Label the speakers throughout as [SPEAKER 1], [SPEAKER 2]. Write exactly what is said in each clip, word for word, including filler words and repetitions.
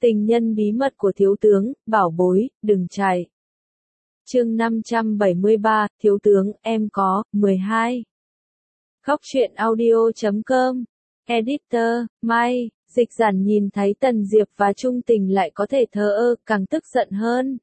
[SPEAKER 1] Tình nhân bí mật của thiếu tướng, bảo bối, đừng chạy. Chương năm trăm bảy mươi ba, thiếu tướng, em có, mười hai. Góc truyện audio chấm com. Editor, Mai, Dịch Giản nhìn thấy Tần Diệp và Trung Tình lại có thể thờ ơ, càng tức giận hơn.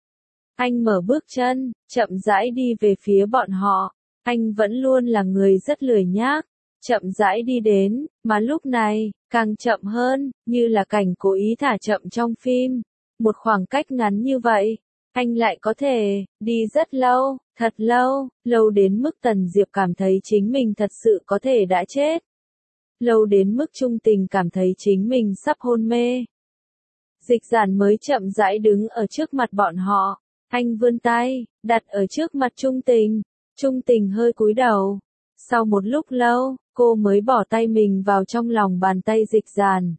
[SPEAKER 1] Anh mở bước chân, chậm rãi đi về phía bọn họ. Anh vẫn luôn là người rất lười nhác. Chậm rãi đi đến, mà lúc này, càng chậm hơn, như là cảnh cố ý thả chậm trong phim. Một khoảng cách ngắn như vậy, anh lại có thể, đi rất lâu, thật lâu, lâu đến mức Tần Diệp cảm thấy chính mình thật sự có thể đã chết. Lâu đến mức Trung Tình cảm thấy chính mình sắp hôn mê. Dịch Giản mới chậm rãi đứng ở trước mặt bọn họ. Anh vươn tay, đặt ở trước mặt Trung Tình. Trung Tình hơi cúi đầu. Sau một lúc lâu, cô mới bỏ tay mình vào trong lòng bàn tay Dịch Giản.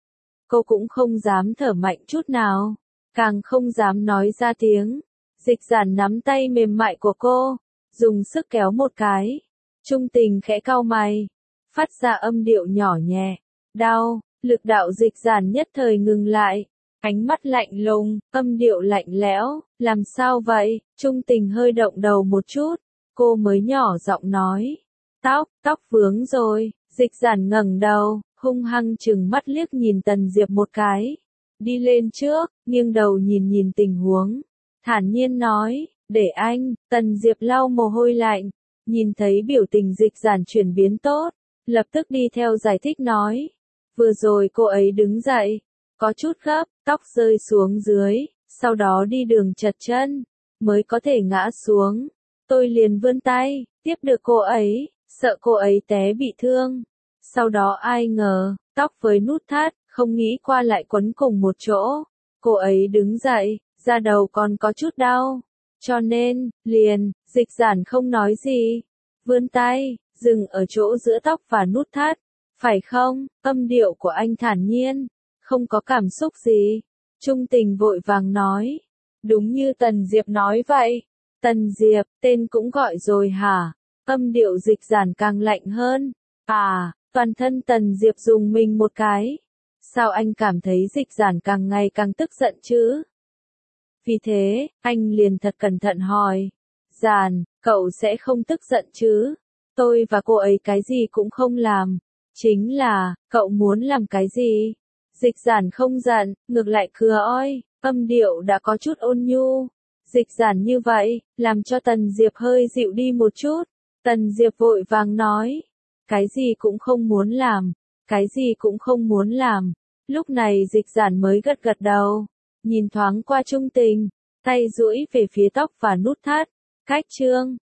[SPEAKER 1] Cô cũng không dám thở mạnh chút nào, càng không dám nói ra tiếng. Dịch Giản nắm tay mềm mại của cô, dùng sức kéo một cái. Trung Tình khẽ cau mày, phát ra âm điệu nhỏ nhẹ. Đau, lực đạo Dịch Giản nhất thời ngừng lại. Ánh mắt lạnh lùng, âm điệu lạnh lẽo, làm sao vậy? Trung Tình hơi động đầu một chút, cô mới nhỏ giọng nói. Tóc, tóc vướng rồi. Dịch Giản ngẩng đầu, hung hăng chừng mắt liếc nhìn Tần Diệp một cái. Đi lên trước, nghiêng đầu nhìn nhìn tình huống. Thản nhiên nói, để anh. Tần Diệp lau mồ hôi lạnh, nhìn thấy biểu tình Dịch Giản chuyển biến tốt, lập tức đi theo giải thích nói. Vừa rồi cô ấy đứng dậy, có chút gấp, tóc rơi xuống dưới, sau đó đi đường trật chân, mới có thể ngã xuống. Tôi liền vươn tay, tiếp được cô ấy, sợ cô ấy té bị thương. Sau đó ai ngờ, tóc với nút thắt, không nghĩ qua lại quấn cùng một chỗ. Cô ấy đứng dậy, da đầu còn có chút đau. Cho nên, liền, Dịch Giản không nói gì. Vươn tay, dừng ở chỗ giữa tóc và nút thắt. Phải không? Âm điệu của anh thản nhiên, không có cảm xúc gì. Trung Tình vội vàng nói. Đúng như Tần Diệp nói vậy. Tần Diệp, tên cũng gọi rồi hả? Âm điệu Dịch Giản càng lạnh hơn. À, toàn thân Tần Diệp dùng mình một cái. Sao anh cảm thấy Dịch Giản càng ngày càng tức giận chứ? Vì thế, anh liền thật cẩn thận hỏi. Giản, cậu sẽ không tức giận chứ? Tôi và cô ấy cái gì cũng không làm. Chính là, cậu muốn làm cái gì? Dịch Giản không giận, ngược lại khừa oi, âm điệu đã có chút ôn nhu. Dịch Giản như vậy, làm cho Tần Diệp hơi dịu đi một chút. Tần Diệp vội vàng nói. Cái gì cũng không muốn làm. Cái gì cũng không muốn làm. Lúc này Dịch Giản mới gật gật đầu. Nhìn thoáng qua Trung Tình. Tay duỗi về phía tóc và nút thắt. Cách chương.